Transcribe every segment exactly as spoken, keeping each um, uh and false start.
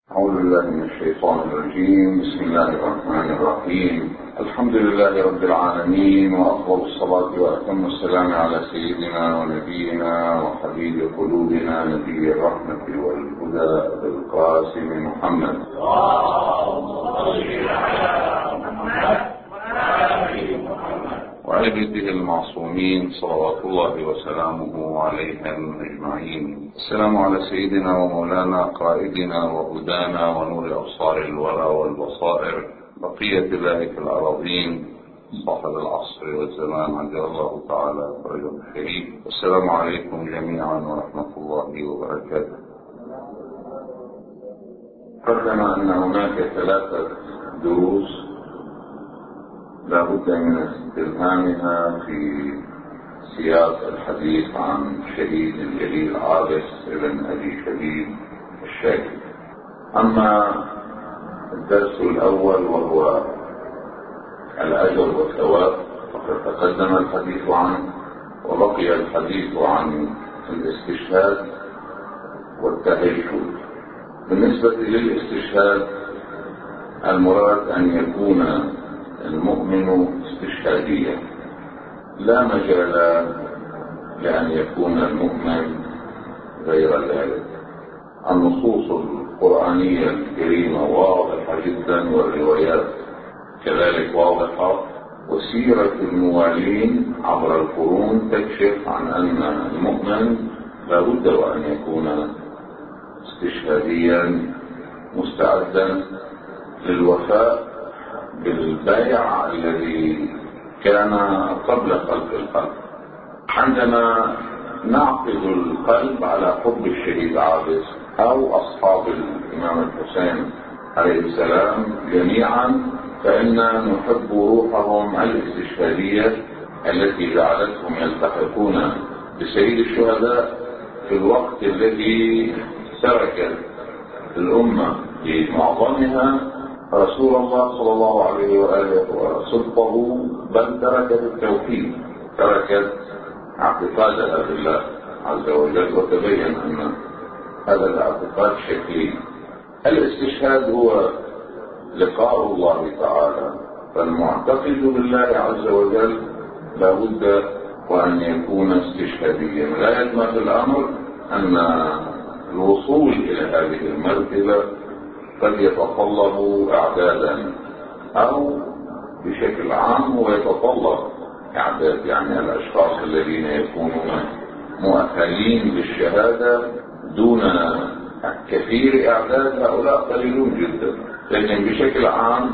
أعوذ بالله من الشيطان الرجيم. بسم الله الرحمن الرحيم. الحمد لله رب العالمين، وأفضل الصلاة وأتم السلام على سيدنا ونبينا وحبيب قلوبنا نبي الرحمة والهدى أبي القاسم محمد وآل بيته المعصومين صلوات الله وسلامه عليهم أجمعين. السلام على سيدنا ومولانا قائدنا وهدانا ونور أبصار الورى والبصائر بقية الله في الأراضين صاحب العصر والزمان عجل الله تعالى فرجه الكريم. السلام عليكم جميعا ورحمة الله وبركاته. قدم أن هناك ثلاثة دروس لا بد من استلهامها في سياق الحديث عن شهيد الجليل عابس ابن أبي شبيب الشاكر. أما الدرس الأول وهو الأجر والثواب فقد تقدم الحديث عنه، وبقي الحديث عن الاستشهاد والتهجد. بالنسبة للاستشهاد المراد أن يكون المؤمن استشهاديا، لا مجال لأن يكون المؤمن غير ذلك. النصوص القرآنية الكريمة واضحة جدا، والروايات كذلك واضحة، وسيرة الموالين عبر القرون تكشف عن أن المؤمن لا بد وأن يكون استشهاديا مستعدا للوفاء بالبيع الذي كان قبل خلق القلب. عندما نعقد القلب على حب الشهيد عابس أو أصحاب الإمام الحسين عليه السلام جميعا، فإننا نحب روحهم الاستشهادية التي جعلتهم يلتحقون بسيد الشهداء في الوقت الذي تركت الأمة بمعظمها رسول الله صلى الله عليه وآله وصدقه، بل تركت التوحيد، تركت اعتقادها بالله عز وجل، وتبين أن هذا الاعتقاد شكلي. الاستشهاد هو لقاء الله تعالى، فالمعتقد بالله عز وجل لا بد وأن يكون استشهاديا. غاية ما في الأمر أن الوصول إلى هذه المرتبة قد يتطلب اعدادا، او بشكل عام هو يتطلب اعداد، يعني الاشخاص الذين يكونون مؤهلين للشهادة دون كثير اعداد هؤلاء قليلون جدا. لكن بشكل عام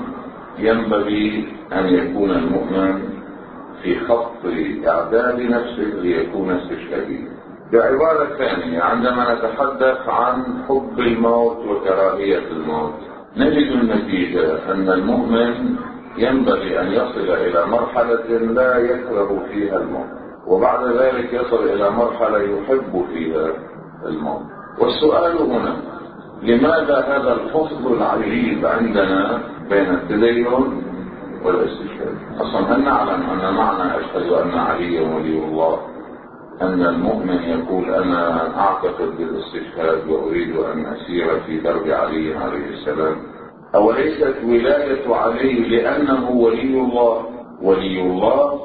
ينبغي ان يكون المؤمن في خط اعداد نفسه ليكون استشهاديا. بعبارة ثانية، عندما نتحدث عن حب الموت وكراهية الموت، نجد النتيجة أن المؤمن ينبغي أن يصل إلى مرحلة لا يكره فيها الموت، وبعد ذلك يصل إلى مرحلة يحب فيها الموت. والسؤال هنا، لماذا هذا الفصل العجيب عندنا بين التدين والاستشهاد؟ أصلا هل نعلم أن معنى أشهد أن علي ولي الله أن المؤمن يقول أنا أعتقد بالاستشهاد وأريد أن أسير في درب علي عليه السلام؟ أوليست ولاية علي لأنه ولي الله؟ ولي الله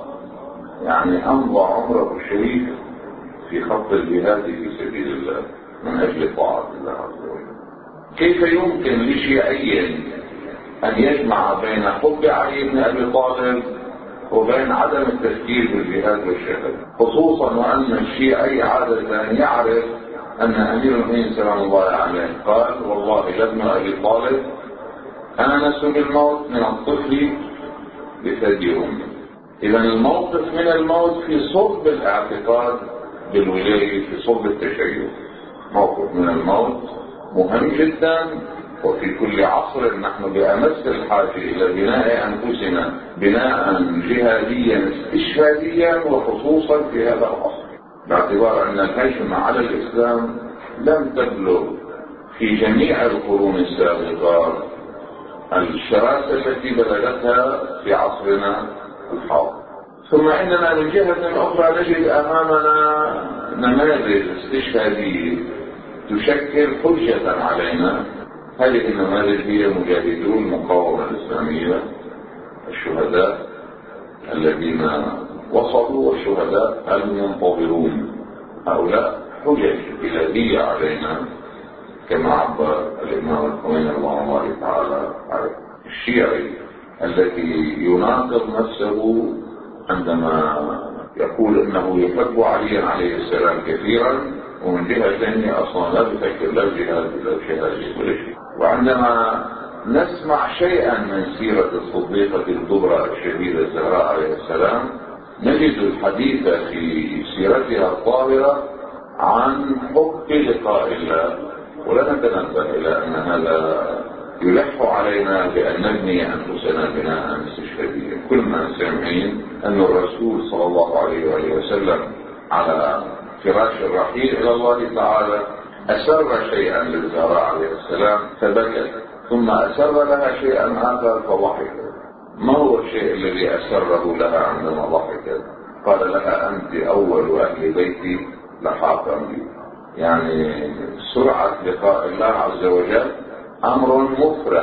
يعني أمضى عمره الشريف في خط الجهاد في سبيل الله من أجل طاعة الله عز وجل. كيف يمكن لشيعي أن يجمع بين حب علي بن أبي طالب وبين عدم التفكير بالجهاد والشهادة، خصوصا وأن الشيعي عادة يعرف أن أمير المؤمنين سلام الله عليه قال والله لابن أبي طالب آنس بالموت من الطفل بثدي أمه. إذا الموقف من الموت في صلب الاعتقاد بالولاية، في صلب التشيع. موقف من الموت مهم جدا، وفي كل عصر نحن بأمس الحاجة إلى بناء أنفسنا بناء جهاديا استشهاديا، وخصوصا في هذا العصر، باعتبار أن الهجمة على الإسلام لم تبلغ في جميع القرون السابقة الشراسة التي بلغتها في عصرنا الحاضر. ثم إننا من جهة أخرى نجد أمامنا نماذج استشهادية تشكل حجة علينا هذه النماذج هي مجاهدو المقاومة الإسلامية، الشهداء الذين وصلوا والشهداء المنتظرون. هؤلاء حجج إلهية علينا كما عبر الإمام الخميني رحمه الله تعالى عليه. الشيعي الذي يناقض نفسه عندما يقول انه يحب عليا عليه السلام كثيرا، ومن جهة ثانية اصلا لا بفكر لا جهاد ولا جهاد ولا شيء. وعندما نسمع شيئا من سيرة الصديقة الكبرى الشهيدة الزهراء عليه السلام نجد الحديث في سيرتها الطاهرة عن حب لقاء الله، ولا نتنبه الى ان هذا يلح علينا بأن نبني أنفسنا بناء استشهاديا. كلنا سامعين أن الرسول صلى الله عليه وآله وسلم على فراش الرحيل إلى الله تعالى أسر شيئا للزهراء عليه السلام فبكت، ثم أسر لها شيئا آخر فضحكت. ما هو الشيء الذي أسره لها عندما ضحكت؟ قال لها أنت أول أهل بيتي لحاقا بي. يعني سرعة لقاء الله عز وجل أمر مفرح.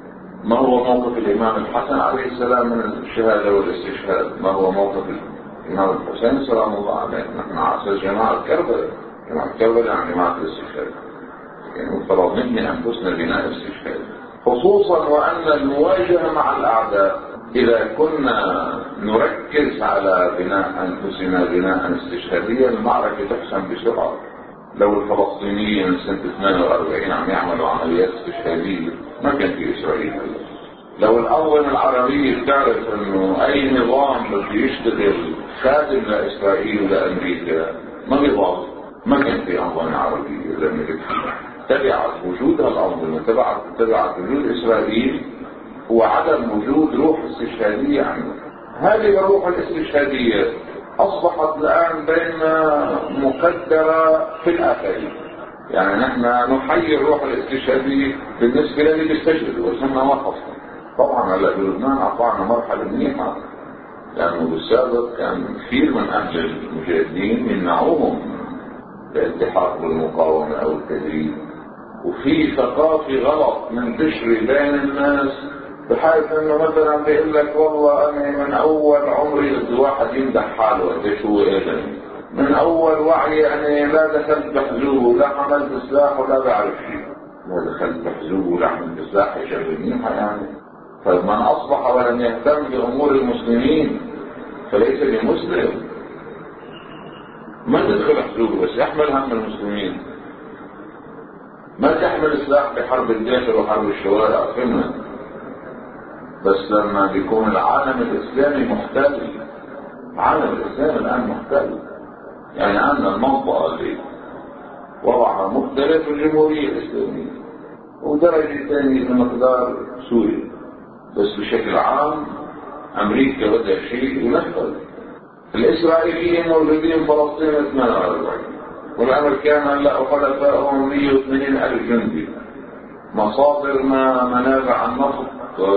ما هو موقف الإمام الحسن عليه السلام من الشهادة والاستشهاد؟ ما هو موقف الإمام الحسين سلام الله عليه؟ نحن عصر جماعة كربلاء، جماعة كربلاء عن جماعة الاستشهاد، يعني مفترض نبني أنفسنا بناء الاستشهاد، خصوصا وأن المواجهة مع الأعداء إذا كنا نركز على بناء أنفسنا بناء استشهاديا المعركة تحسم بسرعة. لو الفلسطينيين سنة اثنين وأربعين عم يعملوا عمليات استشهادية ما كان في إسرائيل. لو الأنظمة العربية بتعرف إنه أي نظام بده يشتغل خادم لإسرائيل ولأمريكا ما بيضاف، ما كان في أنظمة عربية لأن تبعت وجودها الأنظمة تبعت تبعت وجود إسرائيل هو عدم وجود روح استشهادية عنه. هذه الروح الاستشهادية أصبحت الآن بيننا مقدرة في الآخرين. يعني نحن نحيي الروح الاستشهادية بالنسبة للي بيستشهدوا وسمنا وقف. طبعا هلا بلبنان أعطانا مرحلة منيحة، لأنه بالسابق كان كثير من أهل المجاهدين يمنعوهم الالتحاق بالمقاومة أو التدريب، وفي ثقافة غلط منتشرة بين الناس بحيث انه مثلا بيقول لك والله انا من اول عمري بده واحد يمدح حاله قديش هو ادمي، من اول وعي انا لا دخلت بحزوب ولا حملت سلاح ولا بعرف شيء، لا دخلت بحزوب ولا حملت سلاح شغل منيحه يعني. فمن اصبح ولم يهتم بامور المسلمين فليس بمسلم. ما تدخل حزوب بس يحمل هم المسلمين، ما تحمل سلاح بحرب الجيش وحرب الشوارع فهمنا. بس لما بيكون العالم الإسلامي محتل، العالم الإسلامي الآن محتل، يعني عندنا المنطقة اللي وضعها مختلف الجمهورية الإسلامية ودرجة ثانية بمقدار سوريا، بس بشكل عام أمريكا بدها شيء ونفذ. الإسرائيليين موجودين فلسطين ثمانية وأربعين والأمريكان هلا وحلفائهم مئة وثمانين ألف جندي، مصادر ما منابع النفط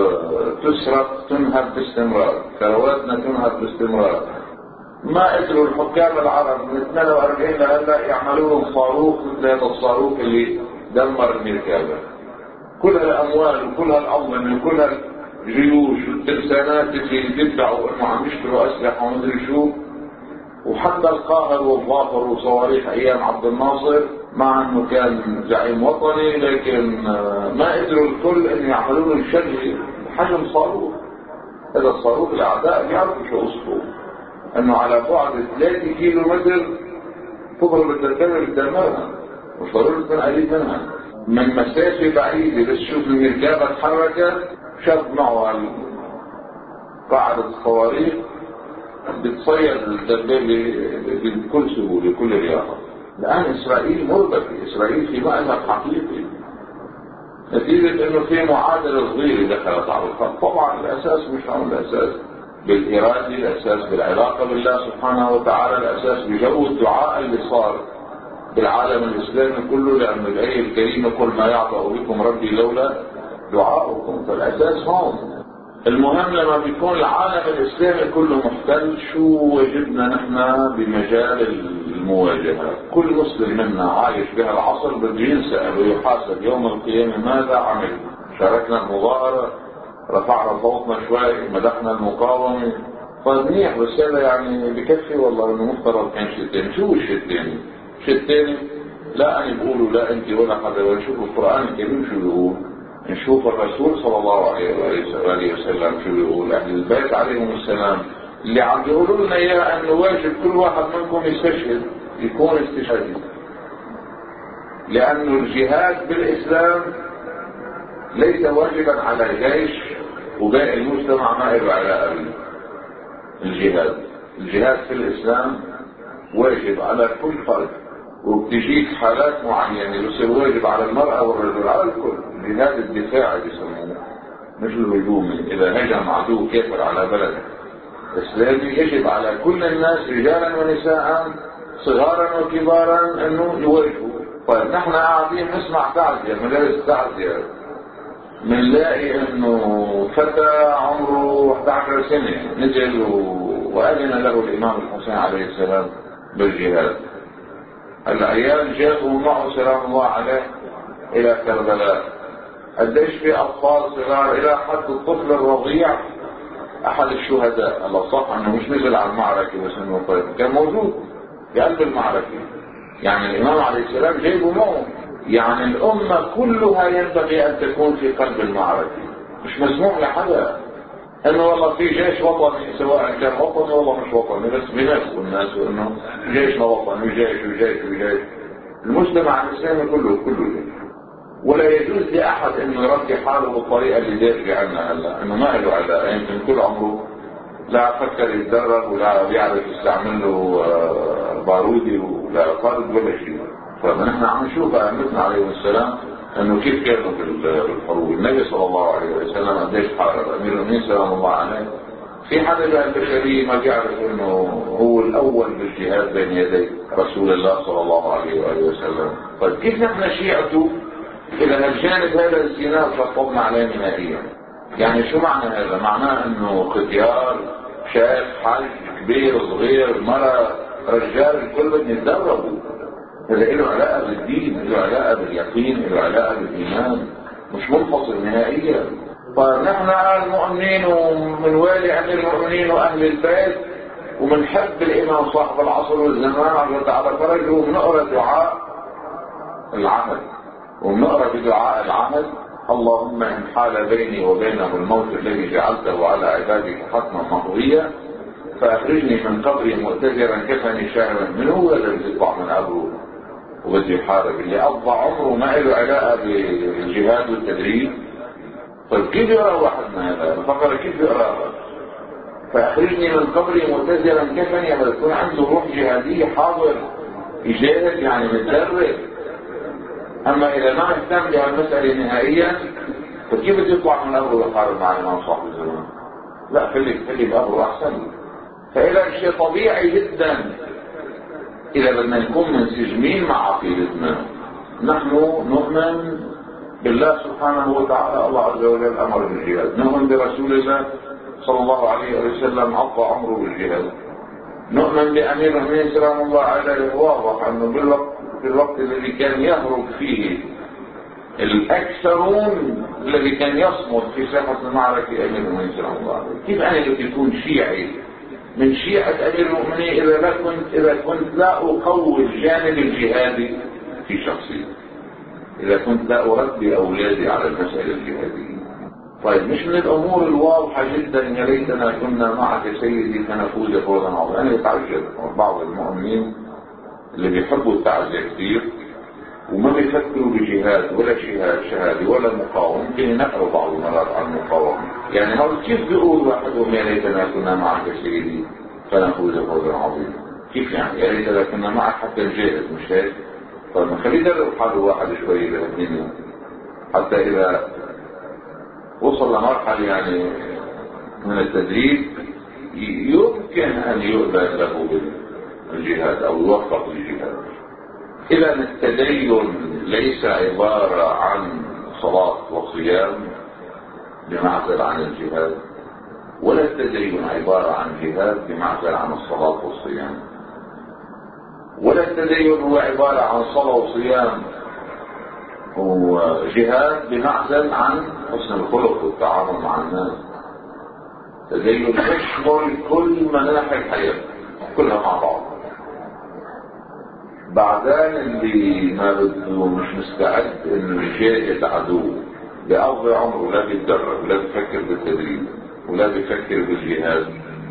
تسرق تنهب باستمرار، ثرواتنا تنهب باستمرار. ما قدروا الحكام العرب من اثنين وأربعين لهلا يعملوا لهم صاروخ مثل هذا الصاروخ اللي دمر المركبة. كل هالأموال وكل هالأنظمة وكل هالجيوش والترسانات اللي بيدعوا انه عم يشتروا أسلحة ومدري شو، وحتى القاهر والظافر وصواريخ ايام عبد الناصر مع انه كان زعيم وطني لكن ما قدروا الكل ان يعملوا له الشغل حجم صاروخ. هذا الصاروخ الاعداء بيعرفوا شو قصته، انه على بعد ثلاثة كيلو متر تضرب التركيبه بالدمار وصاروخ تكون قريب منها من مسافه بعيده، بس شوف المركبه تحركت شد معه قاعده الصواريخ بتصير الدبابة بكل سهولة بكل رياضة. الآن إسرائيل مربكة، إسرائيل في مأزق حقيقي نتيجة إنه في معادلة صغيرة دخلت على الخط. طبعا الأساس مش عن الأساس بالإرادة، الأساس بالعلاقة بالله سبحانه وتعالى، الأساس بجو الدعاء اللي صار بالعالم الإسلامي كله، لأن الآية الكريمة قل ما يعطى بكم ربي لولا دعاؤكم، فالأساس هون. المهم لما بيكون العالم الإسلامي كله محتل شو وجدنا نحن بمجال المواجهة. كل مسلم منا عايش بها العصر بده ينسأل ويحاسب يوم القيامة ماذا عمل. شاركنا المظاهرة، رفعنا صوتنا شوي، مدحنا المقاومة، طيب منيح، بس هذا يعني بكفي والله انه مفترض كان شيء ثاني. شو الشيء الثاني؟ الشيء الثاني لا انا بقوله لا انت ولا حدا، ونشوف القرآن الكريم شو بيقول، نشوف الرسول صلى الله عليه وآله وسلم شو بيقول، اهل البيت عليهم السلام اللي عم بيقولوا لنا اياه انه واجب كل واحد منكم يستشهد، يكون استشهادي. لانه الجهاد بالاسلام ليس واجبا على جيش وباقي المجتمع ما له علاقه به. الجهاد الجهاد في الاسلام واجب على كل فرد، وبتجيك حالات معينه بصير واجب على المراه والرجل، على الكل. الجهاد الدفاعي بيسموه، مش الهجومي. اذا هجم عدو كافر على بلد اسلامي يجب على كل الناس رجالا ونساء صغارا وكبارا انه يواجهوا. طيب نحن قاعدين نسمع تعزيه، مجالس تعزيه، بنلاقي انه فتى عمره احد عشر سنه نزل واذن له الامام الحسين عليه السلام بالجهاد. العيال جابوا معه سلام الله عليه الى كربلاء. قديش في اطفال صغار، الى حد الطفل الرضيع احد الشهداء. الله صح انه مش نزل على المعركه بس انه طيب كان موجود في قلب المعركه. يعني الامام عليه السلام جايبه معه. يعني الامه كلها ينبغي ان تكون في قلب المعركه. مش مسموح لحدا انه والله في جيش وطني، سواء كان وطني والله مش وطني، بس بينافسوا الناس انه جيشنا وطني وجيش وجيش وجيش. المجتمع الاسلامي كله كله جيش. ولا يجوز لاحد انه يربي حاله بالطريقه اللي دارجه عنا هلا، انه ما له علاقه، يمكن كل عمره لا فكر يتدرب ولا بيعرف يستعمل له بارودي ولا قائد ولا شيء. فنحن عم نشوف ائمتنا عليهم السلام انه كيف كانوا بالحروب. النبي صلى الله عليه وسلم قديش حارب، امير المؤمنين سلام الله عليه في حدا بالبشريه ما بيعرف انه هو الاول بالجهاد بين يدي رسول الله صلى الله عليه واله وسلم. طيب كيف نحن شيعته اذا الجانب هذا الزنا شطبنا عليه نهائيا؟ يعني شو معنى هذا؟ معناه انه ختيار شاب حاج كبير صغير مرة رجال الكل بدهم يتدربوا. هذا له علاقه بالدين، له علاقه باليقين، له علاقه بالايمان، مش منفصل نهائيا. فنحن المؤمنين ومنوالي امير المؤمنين واهل البيت ومنحب الامام صاحب العصر والزمان على فرجه، وبنقرا دعاء العهد وبنقرا بدعاء العهد: اللهم ان حال بيني وبينه الموت الذي جعلته على عبادك حتما مقضيا فاخرجني من قبري مؤتجرا كفني شاهدا منه. هو الذي يطلع من قبره وبده يحارب، اللي قضى عمره ما له علاقه بالجهاد والتدريب. طيب كيف يقرا واحد من هذا؟ فكر كيف يقرا فاخرجني من قبري مؤتجرا كفني، لما يكون عنده روح جهاديه حاضر يجاهد يعني متدرب. اما اذا ما اهتم بهالمساله نهائيا فكيف بده يطلع من قبره ويحارب مع الامام صاحب الزمان؟ لا خلي خلي بقبره احسن. فاذا شيء طبيعي جدا اذا بدنا نكون منسجمين مع عقيدتنا. نحن نؤمن بالله سبحانه وتعالى، الله عز وجل امر بالجهاد. نؤمن برسول الله صلى الله عليه وسلم عطى عمره بالجهاد. نؤمن بامير المؤمنين سلام الله عليه، واضح انه بالوقت في الوقت الذي كان يهرب فيه الاكثرون الذي كان يصمد في ساحه المعركه امير المؤمنين سلام الله عليه. كيف انا بدي اكون شيعي من شيعة أمير المؤمنين إذا لا كنت إذا كنت لا أقوي الجانب الجهادي في شخصيتي، إذا كنت لا أربي أولادي على المسألة الجهادية؟ طيب مش من الأمور الواضحة جدا يا ليتنا كنا معك سيدي فنفوز فوزا عظيما. أنا بتعجب بعض المؤمنين اللي بيحبوا التعزية كثير وما بيفكروا بجهاد ولا جهاد شهادي ولا مقاومة. ممكن ينقلوا بعض المرات عن المقاومة. يعني هو كيف بيقول واحدهم يا ليتنا كنا معك سيدي فنفوز فوزا عظيما؟ كيف يعني يا ليتنا كنا معك حتى نجاهد؟ مش هيك؟ طيب ما خليه يدرب حاله واحد شوي بالاثنين حتى إذا وصل لمرحلة يعني من التدريب يمكن أن يؤذن له بالجهاد أو يوفق للجهاد. إذا التدين ليس عبارة عن صلاة وصيام بمعزل عن الجهاد، ولا التدين عبارة عن جهاد بمعزل عن الصلاة والصيام. ولا التدين هو عبارة عن صلاة وصيام وجهاد بمعزل عن حسن الخلق والتعامل مع الناس. التدين يشمل كل مناحي الحياة كلها مع بعض. بعدين اللي ما بده مش مستعد انه يجاهد عدو بقضي عمره لا بيتدرب ولا بيفكر بالتدريب ولا بيفكر بالجهاد،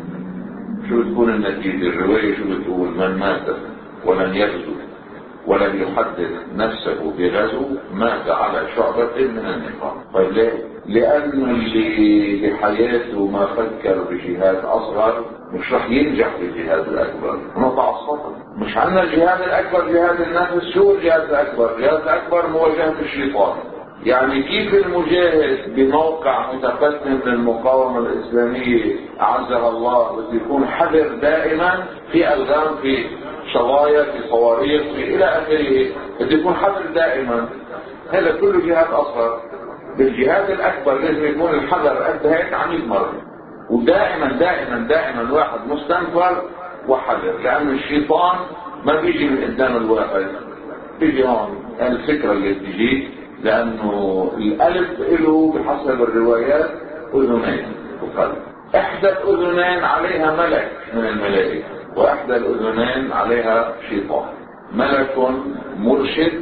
شو بتكون النتيجة؟ الرواية شو بتقول؟ من مات ولم يغزو ولم يحدث نفسه بغزو مات على شعبة من النفاق. طيب ليه؟ لأنه اللي بحياته ما فكر بجهاد أصغر مش رح ينجح بالجهاد الأكبر. نقطع السطر. مش عندنا الجهاد الأكبر جهاد النفس. شو الجهاد الأكبر؟ الجهاد الأكبر مواجهة الشيطان. يعني كيف المجاهد بموقع متقدم للمقاومة الإسلامية أعزها الله بده يكون حذر دائما في ألغام في شظايا في صواريخ في إلى آخره، بده يكون حذر دائما. هذا كله جهاد أصغر. بالجهاد الأكبر لازم يكون الحذر قد هيك عميد مرة، ودائما دائما دائما واحد مستنفر وحذر، لأن الشيطان ما بيجي من قدام الواحد، بيجي هون الفكرة اللي بتجي، لأنه القلب له بحسب الروايات أذنين وقلب. إحدى الأذنين عليها ملك من الملائكة، وإحدى الأذنين عليها شيطان. ملك مرشد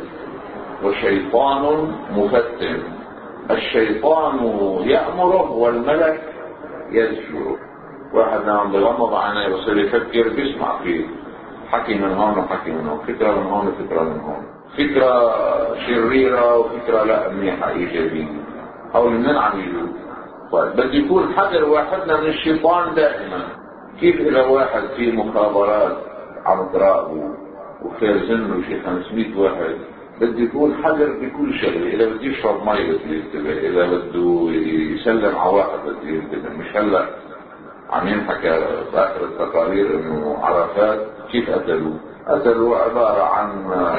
وشيطان مفتن. الشيطان يأمره والملك يزجره. واحد عم بغمض عينيه وصير يفكر بيسمع فيه حكي من هون وحكي من هون، فكرة من هون وفكرة من هون، فكرة شريرة وفكرة لا منيحة إيجابية، أو من عم يجوا. طيب بده يكون حذر واحدنا من الشيطان دائما. كيف إذا واحد في مخابرات عم تراقبه وفازن له شي خمسمية واحد، بده يكون حذر بكل شغله. إذا بده يشرب مي بده ينتبه، إذا بده يسلم على واحد بده ينتبه. مش هلا عم ينحكى بآخر التقارير إنه عرفات كيف قتلوه؟ قتلوه عبارة عن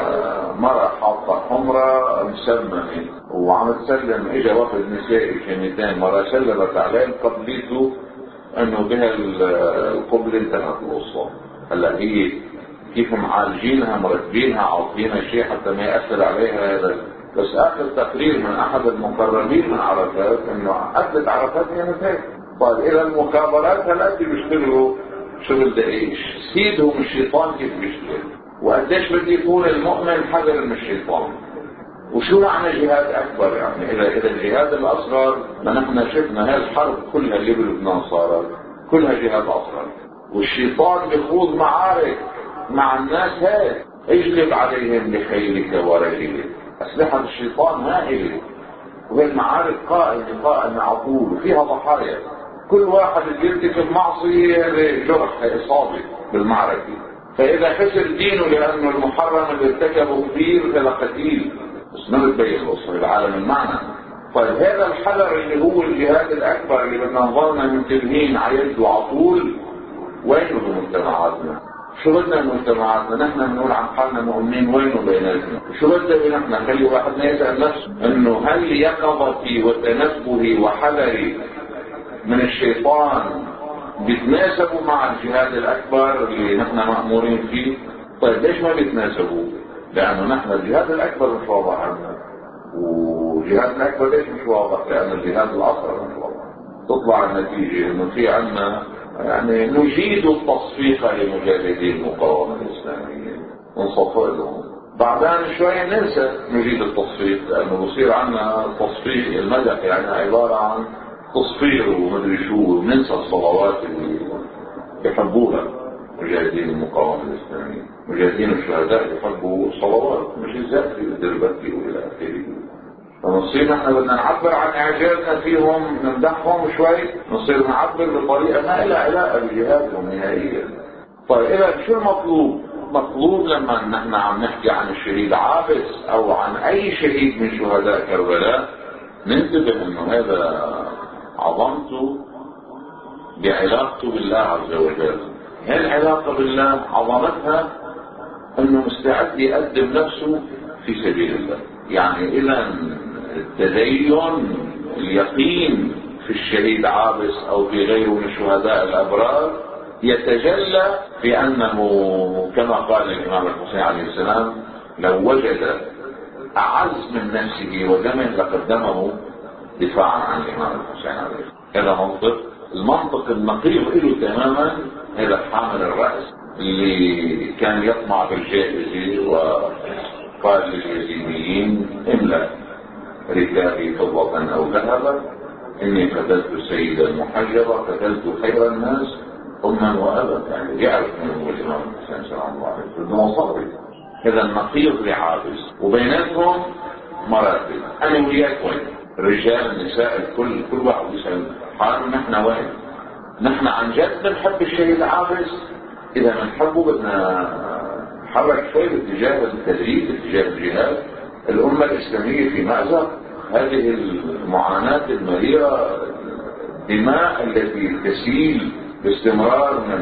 مرة حاطة حمرة مسممة وعم تسلم. اجا وفد نسائي كلمتين مرة سلمت عليه قبلته انه بها القبلة انتهت الوصول. هلا هي كيف معالجينها مرتبينها عاطينها شيء حتى ما يأثر عليها هذا. بس اخر تقرير من احد المقربين من عرفات انه قتلت عرفات هي نتائج. طيب الى المخابرات هلا بيشتغلوا شغل دقيق. سيدهم الشيطان كيف بيشتغل، وقديش بده يكون المؤمن حذر من الشيطان. وشو معنى جهاد اكبر؟ يعني اذا اذا الجهاد الاصغر، ما نحن شفنا هاي الحرب كلها اللي بلبنان صارت كلها جهاد اصغر، والشيطان بيخوض معارك مع الناس. هيك اجلب عليهم بخيلك ورجلك. اسلحه الشيطان هائله، وهي المعارك قائمه قائمه على طول وفيها ضحايا. كل واحد يرتكب معصيه جرح اصابه بالمعركه. فاذا خسر دينه لانه المحرم اللي ارتكبه كبير فلا قتيل. بس ما بتبين القصه العالم المعنى. طيب هذا الحذر اللي هو الجهاد الاكبر اللي بدنا نظلنا منتبهين على يده على طول، وينه بمجتمعاتنا؟ شو بدنا بمجتمعاتنا؟ نحن بنقول عن حالنا مؤمنين، وينه بيناتنا؟ شو بدنا نحن؟ خلي واحدنا يسال نفسه انه هل يقظتي وتنبهي وحذري من الشيطان بيتناسبوا مع الجهاد الاكبر اللي نحن مأمورين فيه؟ طيب ليش ما بيتناسبوا؟ لانه نحن الجهاد الاكبر مش واضح عنا، والجهاد الاكبر ليش مش واضح؟ لان الجهاد الاصغر مش واضح. تطلع النتيجه انه في عنا يعني نجيد التصفيق لمجاهدي المقاومه الاسلاميه ونصفق لهم، بعدين شويه ننسى نجيد التصفيق، لانه بصير عنا تصفيق المدح يعني عباره عن تصفير ومدري شو، وننسى الصلوات اللي يحبوها مجاهدين المقاومة الإسلامية. مجاهدين الشهداء يحبوا الصلوات مش الزهري والدربكي وإلى آخره. فنصير نحن بدنا نعبر عن إعجازنا فيهم، نمدحهم شوي، نصير نعبر بطريقة ما لها علاقة بجهادهم نهائيا. طيب إذا شو المطلوب؟ مطلوب لما نحن عم نحكي عن الشهيد عابس أو عن أي شهيد من شهداء كربلاء ننتبه إنه هذا عظمته بعلاقته بالله عز وجل. هل العلاقة بالله عظمتها انه مستعد يقدم نفسه في سبيل الله. يعني اذا التدين اليقين في الشهيد عابس او في غيره من الشهداء الابرار يتجلى في أنه كما قال الإمام الحسين عليه السلام: لو وجد أعز من نفسه ودمه لقدمه دفاعا عن الإمام الحسين عليه السلام. هذا منطق، المنطق النقيض له تماما هذا حامل الرأس اللي كان يطمع بالجائزة وقال لليزيديين: املأ ركابي فضة أو ذهبا، إني قتلت السيدة المحجبة، قتلت خير الناس أما وأبا. يعني يعرف من هو الإمام الحسين صلى الله عليه وسلم وصبري. هذا النقيض لعابس، وبيناتهم مراتب. أنا وياك وين؟ الرجال النساء الكل كل واحد يسأل حاله: نحن وين؟ نحن عن جد بنحب الشهيد عابس؟ إذا بنحبه بدنا نحرك شوي باتجاه التدريب، باتجاه الجهاد. الأمة الإسلامية في مأزق. هذه المعاناة المريرة، الدماء التي تسيل باستمرار من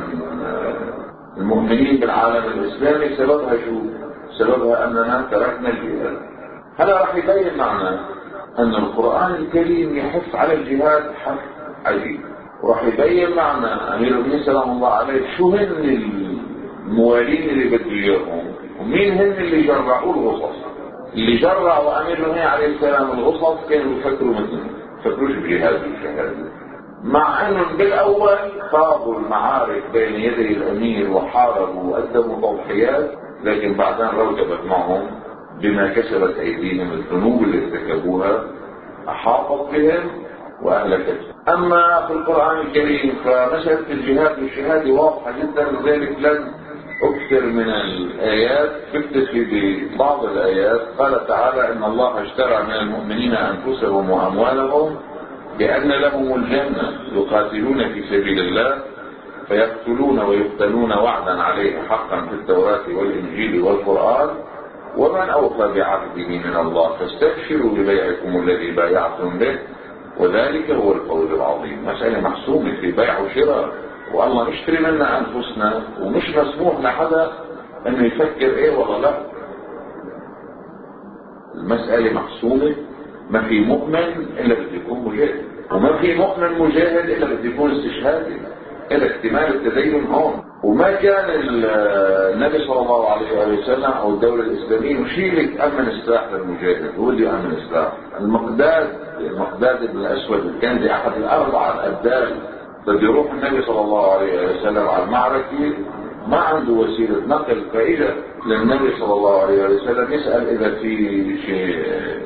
المؤمنين بالعالم الإسلامي، سببها شو؟ سببها أننا تركنا الجهاد. هذا راح يبين معنا أن القرآن الكريم يحث على الجهاد حث عجيب، وراح يبين معنا أمير المؤمنين سلام الله عليه شو هن الموالين اللي بده اياهم، ومين هن اللي جرعوا الغصص. اللي جرعوا أمير المؤمنين عليه السلام الغصص كانوا يفكروا مثلهم، يفكروش بجهاد الشهادة، مع أنهم بالأول خاضوا المعارك بين يدي الأمير وحاربوا وقدموا تضحيات، لكن بعدين روجبت معهم بما كسبت أيديهم، الذنوب اللي ارتكبوها أحاطت بهم وأهلكتهم. أما في القرآن الكريم فمسألة الجهاد والشهادة واضحة جدا، لذلك لن أكثر من الآيات، بكتفي ببعض الآيات. قال تعالى: إن الله اشترى من المؤمنين أنفسهم وأموالهم بأن لهم الجنة يقاتلون في سبيل الله فيقتلون ويقتلون وعدا عليه حقا في التوراة والإنجيل والقرآن ومن أوفى بعهده من الله فاستبشروا ببيعكم الذي بايعتم به وذلك هو الفوز العظيم. مسألة محسومة في بيع وشراء، والله نشتري منا أنفسنا، ومش مسموح لحدا أنه يفكر إيه ولا لا. المسألة محسومة، ما في مؤمن إلا بده يكون مجاهد، وما في مؤمن مجاهد إلا بده يكون استشهادي. إلى اكتمال التدين هون. وما كان النبي صلى الله عليه وسلم أو الدولة الإسلامية مش هي اللي تأمن السلاح للمجاهد، هو اللي يأمن السلاح. المقداد المقداد بن الأسود كان دي أحد الأربعة الأبدال، بده يروح النبي صلى الله عليه وسلم على المعركة، ما عنده وسيلة نقل، فإذا للنبي صلى الله عليه وسلم يسأل إذا في شيء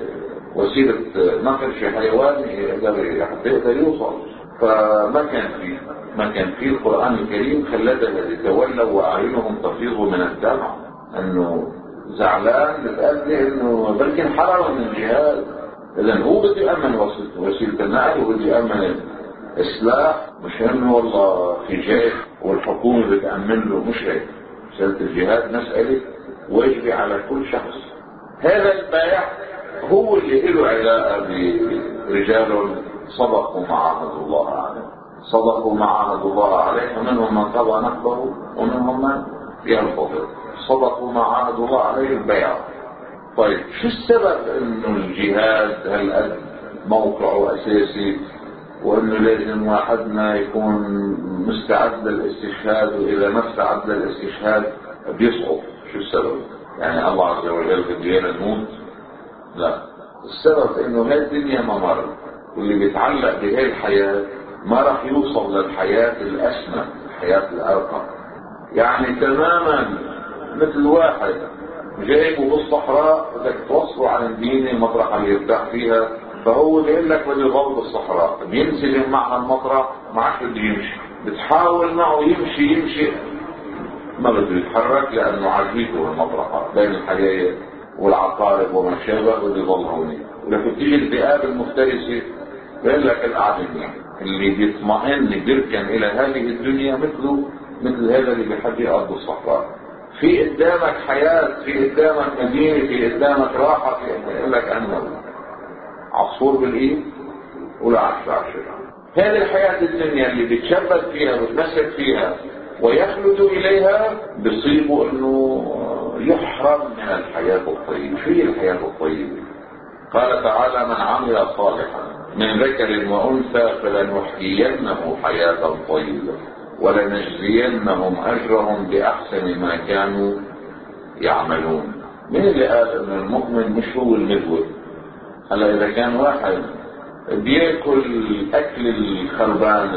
وسيلة نقل، شيء حيوان يقدر حتى يقدر يوصل، فما كان فيه ما كان فيه القرآن الكريم خلده يتولوا وأعينهم تفيض من الدمع، أنه زعلان بتأدي أنه بلكن حرر من الجهاد. إذن هو بده يأمن وسيلة النقل وبده يأمن السلاح، مش أنه والله في جيش والحكومة بتأمن له، مش هيك. مسألة الجهاد مسألة واجبة على كل شخص. هذا البيع هو اللي له علاقة برجال صدقوا ما عاهدوا الله عليه، صدقوا ما عاهدوا الله عليه، ومنهم من قضى نحبه ومنهم من ينتظر. صدقوا ما عاهدوا الله عليه البيع. طيب شو السبب انه الجهاد هالقد موقعه اساسي، وانه لازم واحدنا يكون مستعد للاستشهاد، واذا ما استعد للاستشهاد بيسقط؟ شو السبب؟ يعني الله عز وجل بده ايانا نموت؟ لا، السبب انه هاي الدنيا ممر، واللي بيتعلق بهاي الحياة ما راح يوصل للحياة الاسمى، الحياة الارقى. يعني تماما مثل واحد جايبه بالصحراء بدك توصله عن المدينة مطرح اللي يرتاح فيها، فهو بيقول لك بده يضل بالصحراء، بينسجم معها المطرح، ما عادش بده يمشي، بتحاول معه يمشي يمشي ما بده يتحرك، لانه عجيبه المطرح بين الحياة والعقارب وما شابه، بده يضل هونيك. ولكن تيجي الذئاب المفترسة بيقول لك الأعدمي اللي بيطمئن بيركن الى هذه الدنيا مثله مثل هذا اللي بيحب يقضي الصحراء. في قدامك حياة، في قدامك مدينة، في قدامك راحة، في يقول لك أنا عصفور بالإيد ولا عشر عشر. هذه الحياة الدنيا اللي بتشبث فيها وتمسك فيها ويخلد إليها بيصيبوا أنه يحرم من الحياة الطيبة. شو هي الحياة الطيبة؟ قال تعالى: من عمل صالحا من ذكر وأنثى فلنحيينه حياة طيبة ولنجزينهم أجرهم بأحسن ما كانوا يعملون. من اللي قال ان المؤمن مش هو المذوق؟ هلا اذا كان واحد بياكل اكل الخربان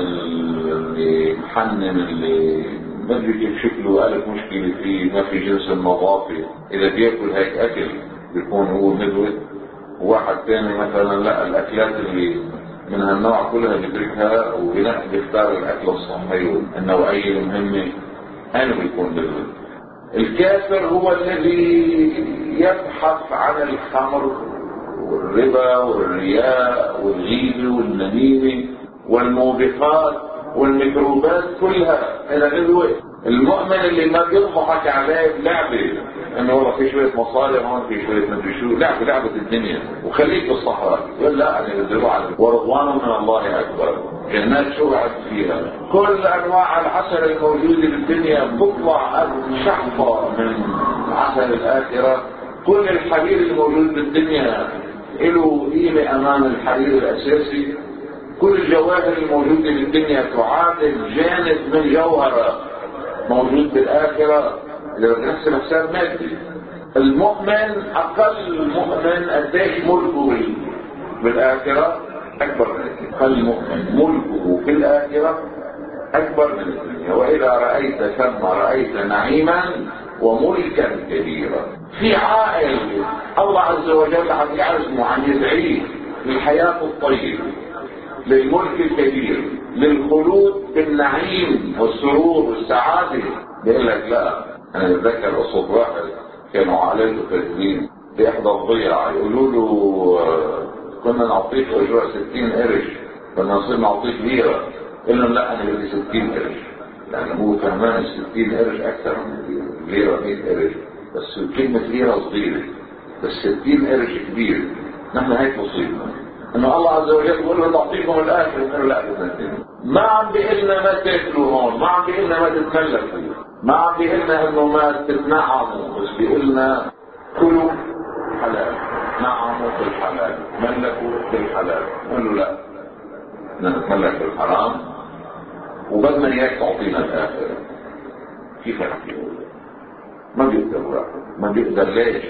اللي محنن اللي ما ادري كيف شكله قالت مشكله فيه ما في جنس النظافه، اذا بياكل هيك اكل بيكون هو مذوق؟ وواحد ثاني مثلا لا الاكلات اللي من هالنوع كلها بيدركها وبينقي بيختار الاكل الصحي النوعيه المهمه، انا بيكون مذوق. الكافر هو الذي يبحث عن الخمر والربا والرياء والغيبة والنميمة والموبقات والميكروبات كلها إلى غزوة. المؤمن اللي ما بيضحك عليه بلعبة انه والله في شوية مصالح هون في شوية مدري شو، لعبة لعبة الدنيا وخليك بالصحراء، يقول لا انا بدي على ورضوان من الله اكبر، جنات شو قعد فيها كل انواع العسل الموجودة بالدنيا بتطلع شحطة من عسل الاخرة. كل الحرير الموجود بالدنيا له قيمة امام الحرير الاساسي. كل الجواهر الموجودة بالدنيا تعادل جانب من جوهرة موجود بالاخرة. إذا بنحسب حساب مادي، المؤمن أقل مؤمن قديش ملكه بالآخرة أكبر من الدنيا. أقل مؤمن ملكه في الآخرة أكبر من الدنيا. وإذا رأيت ثم رأيت نعيما وملكا كبيرا. في عائل الله عز وجل عم يعزمه عن يدعيه للحياة الطيبة، للملك الكبير، للخلود بالنعيم والسرور والسعادة، بيقول لك لا. انا بتذكر قصة واحد كانوا عائلته كاذبين في احدى الضيعة، يقولوا له كنا نعطيك اجرة ستين قرش بدنا نصير نعطيك ليرة. قال لهم لا انا بدي ستين قرش، لان هو كمان ستين قرش اكثر من ليرة مية قرش، بس كلمة ليرة صغيرة بس ستين قرش كبير. نحن هيك مصيبنا انه الله عز وجل يقول له تعطيكم الاخر، يقول لا بدنا ما عم بيقلنا ما تاكلوا هون، ما عم بيقلنا ما تتملكوا، ما عم بيقلنا انه ما تتنعموا، بس بيقلنا كلوا حلال، نعموا في الحلال، ملكوا في الحلال. نقول له لا بدنا نتملك في الحرام وبدنا اياك تعطينا الاخر. كيف احكي؟ ما بيقدر واحد، ما بيقدر. ليش؟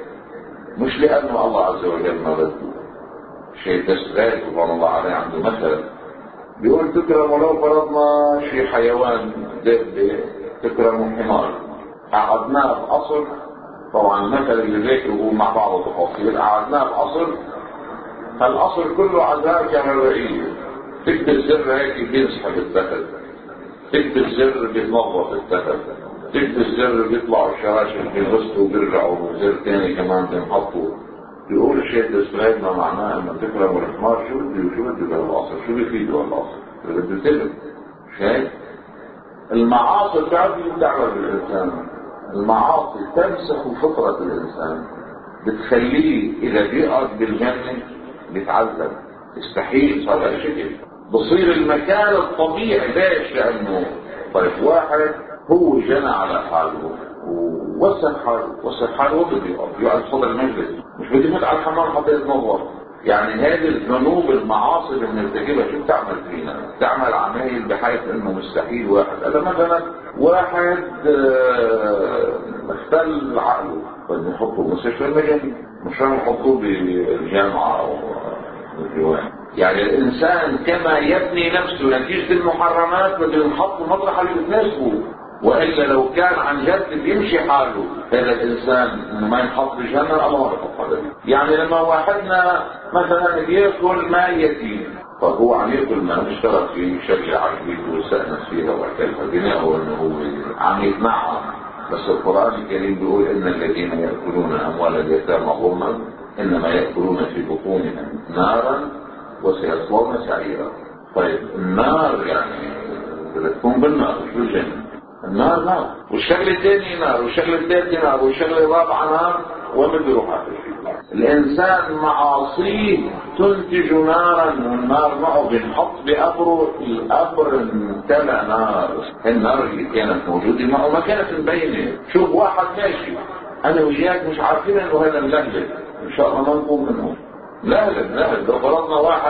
مش لانه الله عز وجل ما بده شيء. تسغير سبحان الله عليه عنده مثل بيقول تكرم ولو فرضنا شيء حيوان دابة تكرم حمار، قعدناه بقصر. طبعا المثل اللي ذاكره هو مع بعض التفاصيل. قعدناه بقصر، فالقصر كله عذاب كهربائية، تكبس زر هيك بينسحب التفت، تكبس زر بيتنظف التفت، تكبس زر بيطلعوا الشراشف بينغسلوا وبيرجعوا، وزر ثاني كمان بينحطوا. بيقول الشيخ الاسماعيل ما معناه انه تكرم الحمار. شو بدي وشو بدي بالقصر؟ شو بيفيدوا القصر؟ بدي تلم. مش هيك؟ المعاصي بتعرف شو بتعمل بالانسان؟ المعاصي تمسخ فطرة الانسان، بتخليه اذا بيقعد بالجنة بيتعذب، يستحيل صار هالشكل، بصير المكان الطبيعي. ليش؟ لانه طيب واحد هو جنى على حاله ووسخ حاله، وسخ حاله وبده يقعد يقعد صدر المجلس، مش بده يفوت على الحمام حتى يتنظف. يعني هذه الذنوب المعاصي اللي بنرتكبها شو بتعمل فينا؟ بتعمل عمايل بحيث انه مستحيل واحد. هذا مثلا واحد اختل عقله بدنا نحطه بمستشفى المجانين، مش راح نحطوه بالجامعه او بالديوان. يعني الانسان كما يبني نفسه نتيجه المحرمات بده ينحط المطرح اللي بتناسبه، والا لو كان عن جد بيمشي حاله هذا الانسان انه ما ينحط بالجنه الله ما بيحط هذا. يعني لما واحدنا مثلا بياكل مال يتيم، طب هو عم ياكل مال اشترك فيه شكل عجيب واستانس فيها واكلها بناء انه هو عم يتنعم. بس القران الكريم بيقول ان الذين ياكلون اموال اليتامى ظلما انما ياكلون في بطونهم نارا وسيصلون سعيرا. طيب النار يعني بدها تكون بالنار مش بالجنه. النار نار، والشغله الثانيه نار، والشغله الثالثه نار، والشغله الرابعه نار، وين بده يروح على الشيء؟ الانسان معاصيه تنتج نارا، والنار معه بنحط بقبره، القبر امتلأ نار. النار اللي كانت موجوده معه ما كانت مبينه. شوف واحد ماشي انا وياك مش عارفين انه هذا ملهلب، ان شاء الله ما نقوم منه. لهلب لهلب. لو فرضنا واحد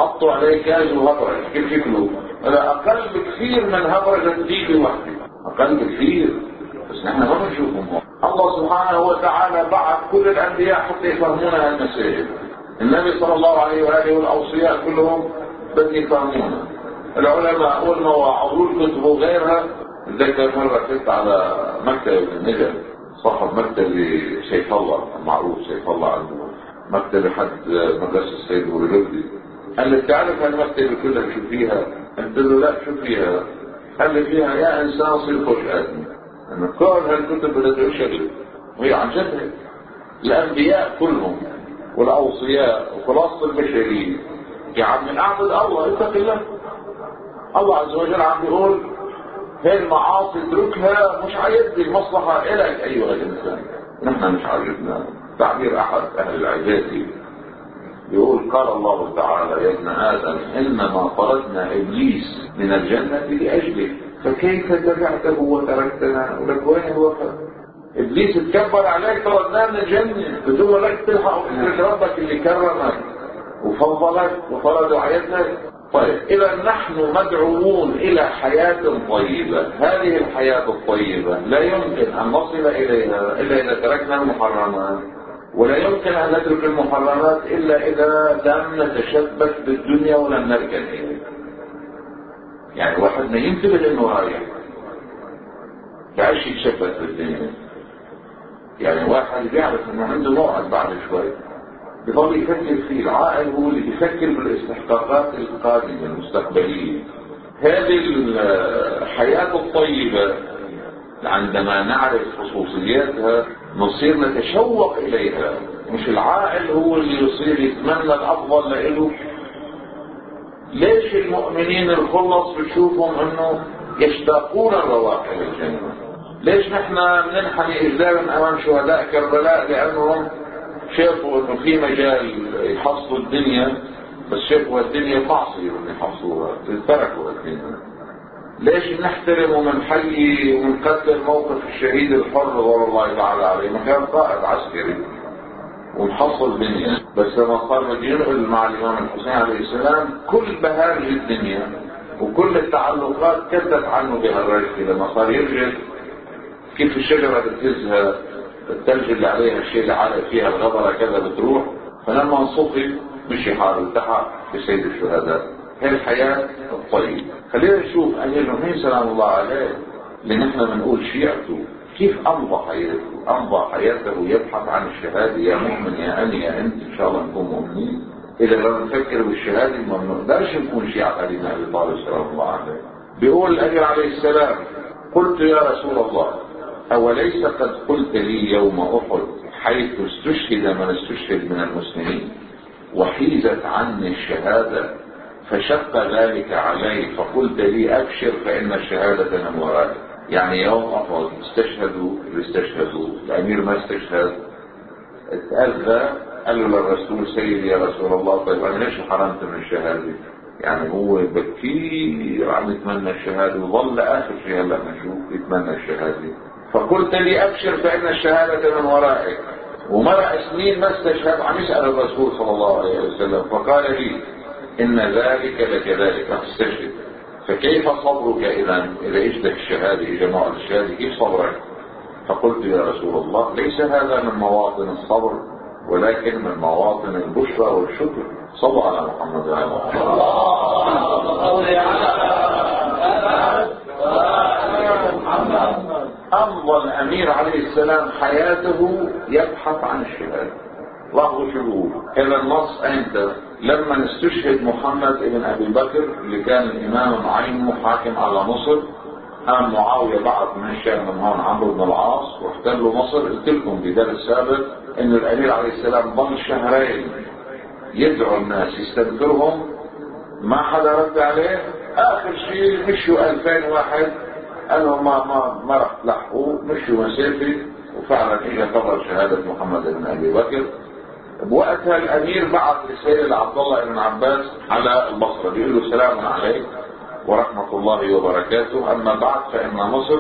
حطوا عليه كاج وهبرج كيف ياكلوا؟ هذا اقل بكثير من هبرجة ديك واحدة، اقل بكثير، بس نحن ما بنشوفهم. الله سبحانه وتعالى بعث كل الانبياء حتى يفهمونا هالمسائل. النبي صلى الله عليه واله والاوصياء كلهم بدي يفهمونا. العلماء اول ما وعظوا الكتب وغيرها، اتذكر مره كنت على مكتب النجم، صاحب مكتب سيف الله المعروف، سيف الله عنده مكتب حد مدرسه السيد ولدي، قال لي تعرف هالمكتبه كلها شو فيها؟ قلت له لا شو فيها؟ قال لي فيها يا انسان صير خوش ادمي، ان كل هالكتب بدها تشغل، وهي عن جد الانبياء كلهم والاوصياء وخلاصه البشريه يا عم اعبد الله، اتق الله. الله عز وجل عم بيقول هاي المعاصي اتركها، مش عايز المصلحه الك ايها الانسان. نحن مش عاجبنا تعبير احد اهل العباد، يقول قال الله تعالى يا ابن ادم انما طردنا ابليس من الجنه لاجلك فكيف تبعته وتركتنا؟ ولك وين الوفاء؟ ابليس اتكبر عليك طردناه من الجنه، بدون لك تلحق وتترك ربك اللي كرمك وفضلك وفرض عيتك. طيب اذا نحن مدعوون الى حياه طيبه، هذه الحياه الطيبه لا يمكن ان نصل اليها الا اذا تركنا المحرمات، ولا يمكن ان نترك المحرمات الا اذا لم نتشبث بالدنيا ولم نركن اليها. يعني واحد ما ينتبه انه رايح يعيش يتشبث بالدنيا. يعني واحد بيعرف انه عنده موعد بعد شوي بيضل يفكر فيه. العاقل هو اللي بيفكر بالاستحقاقات القادمه المستقبليه. هذه الحياه الطيبه عندما نعرف خصوصياتها نصير نتشوق اليها، مش العاقل هو اللي يصير يتمنى الافضل له. ليش المؤمنين الخلص بتشوفهم انه يشتاقون الروائح للجنه؟ ليش نحن بننحني اجلالا امام شهداء كربلاء؟ لانهم شافوا انه في مجال يحصلوا الدنيا، بس شافوا الدنيا معصيه من يحصلوها، تركوا الدنيا. ليش نحترم ومنحيي ونقدر موقف الشهيد الحر رضي الله تعالى عليه؟ ما كان قائد عسكري ونحصل الدنيا، بس لما صار بده ينقل مع الامام الحسين عليه السلام كل بهارج الدنيا وكل التعلقات كتبت عنه بهالرجل. لما صار يرجع كيف الشجره بتهزها الثلج اللي عليها الشيء اللي عالق فيها الغبره كذا بتروح، فلما انصفي مشي حاله التحق بسيد الشهداء. هي الحياه الطيبه. خلينا نشوف امير المؤمنين سلام الله عليه اللي نحن بنقول شيعته كيف امضى حياته. امضى حياته يبحث عن الشهاده. يا مؤمن يا اني يا انت ان شاء الله نكون مؤمنين. اذا لو نفكر بالشهاده ما بنقدرش نكون شيعه علي بن ابي طالب سلام الله عليه. بيقول الامير عليه السلام قلت يا رسول الله اوليس قد قلت لي يوم احد حيث استشهد من استشهد من المسلمين وحيزت عني الشهاده فشق ذلك علي فقلت لي ابشر فان الشهاده من ورائي. يعني يوم احد استشهدوا اللي استشهدوا، الامير ما استشهد، اتاذى، قال له للرسول سيدي يا رسول الله طيب انا ليش حرمت من الشهاده؟ يعني هو بكير عم يتمنى الشهاده وظل اخر شيء هلا نشوف يتمنى الشهاده. فقلت لي ابشر فان الشهاده من ورائك. ومرق سنين ما استشهد، عم يسال الرسول صلى الله عليه وسلم فقال لي ان ذلك لكذلك استشهد. فكيف صبرك اذا اذا اجدك الشهاده اجى موعد الشهاده كيف صبرك؟ فقلت يا رسول الله ليس هذا من مواطن الصبر ولكن من مواطن البشرى والشكر. صلوا على محمد وعلى محمد. امضى الامير عليه السلام حياته يبحث عن الشهاده. لاحظوا شو بيقول هذا النص امتى؟ لما استشهد محمد بن ابي بكر اللي كان الامام عينه حاكم على مصر. قام معاويه بعث من الشام من هون عمرو بن العاص واحتلوا مصر. قلت لكم بدرس سابق ان الامير عليه السلام ضل شهرين يدعو الناس يستنكرهم، ما حدا رد عليه. اخر شيء مشوا ألفين واحد قالوا ما ما ما رح تلحقوا، مشوا مسافه وفعلا اجى خبر شهاده محمد بن ابي بكر. بوقتها الامير بعث رساله لعبد الله بن عباس على البصره بيقول له سلام عليك ورحمه الله وبركاته، اما بعد فان مصر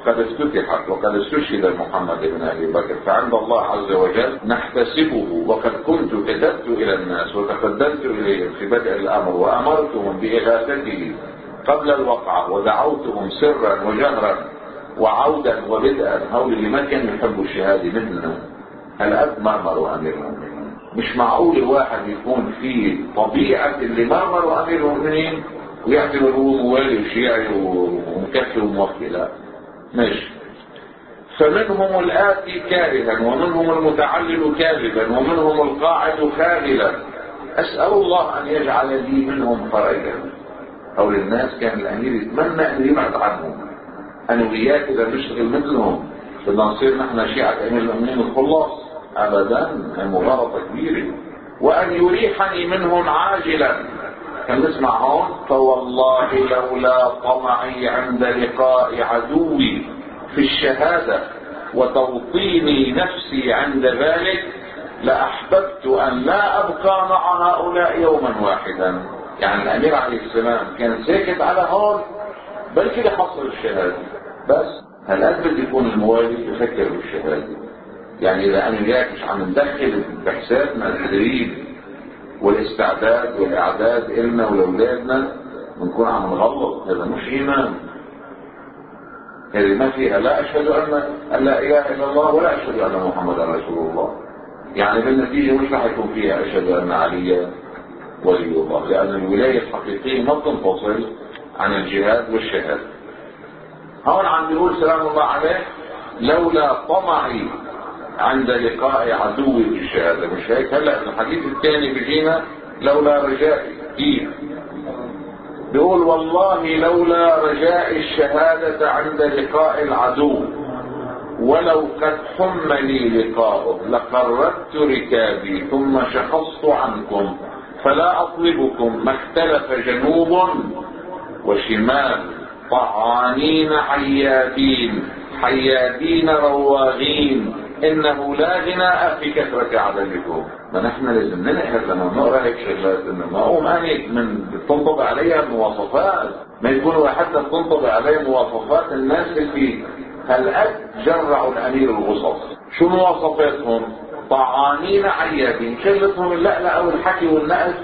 قد افتتحت وقد استشهد محمد بن أبي بكر، فعند الله عز وجل نحتسبه. وقد كنت كتبت إلى الناس وتقدمت إليهم في بدء الأمر وأمرتهم بإغاثته قبل الوقعة، ودعوتهم سرا وجهرا وعودا وبدءا. هؤلاء اللي ما كانوا يحبوا الشهادة مننا الأب مرمروا أمير المؤمنين. مش معقول الواحد يكون في طبيعة اللي مرمروا أمير المؤمنين ويعتبر هو موالي وشيعي ومكفي وموفي. لا، ماشي. فمنهم الآتي كارها ومنهم المتعلل كاذبا ومنهم القاعد خاذلا. أسأل الله أن يجعل لي منهم فرجا. أو للناس كان الأمير يتمنى أن يبعد عنهم. أنا وياك إذا نشتغل مثلهم بدنا نصير نحن شيعة أمير المؤمنين الخلاص؟ أبدا، مغالطة كبيرة. وأن يريحني منهم عاجلا. كان نسمع هون: فوالله لولا طمعي عند لقاء عدوي في الشهادة وتوطيني نفسي عند ذلك لأحببت أن لا أبقى مع هؤلاء يوما واحدا. يعني الأمير عليه السلام كان ساكت على هون بل كده حصل الشهادة. بس هل بدي يكون الموالي يفكر بالشهادة؟ يعني إذا أنا جاك مش عم ندخل بحسابنا التدريب والاستعداد والإعداد إلنا ولأولادنا ونكون عم نغلط، هذا مش إيمان. هذه ما فيها لا أشهد أن لا إله إلا الله ولا أشهد أن محمدا رسول الله. يعني بالنتيجة مش راح يكون فيها أشهد أن علي ولي الله، لأن الولاية الحقيقية ما تنفصل عن الجهاد والشهادة. هون عم بيقول سلام الله عليه: لولا طمعي عند لقاء عدوي في الشهادة. مش هيك؟ هلا الحديث الثاني بيجينا لولا رجائي. كيف؟ بيقول: والله لولا رجاء الشهادة عند لقاء العدو ولو قد حم لي لقاؤه لقربت ركابي ثم شخصت عنكم فلا أطلبكم ما اختلف جنوب وشمال طعانين حيادين حيادين رواغين إنه لا غناء في كثرة عددكم. ما نحن لازم ننقل لما نقرأ هيك شغلات إنه ما هو مانك من تنطبق عليها مواصفات، ما يكونوا حتى تنطبق عليها مواصفات الناس اللي هالقد جرعوا الأمير الغصص. شو مواصفاتهم؟ طعانين حيادين، شغلتهم اللقلقة والحكي والنقل.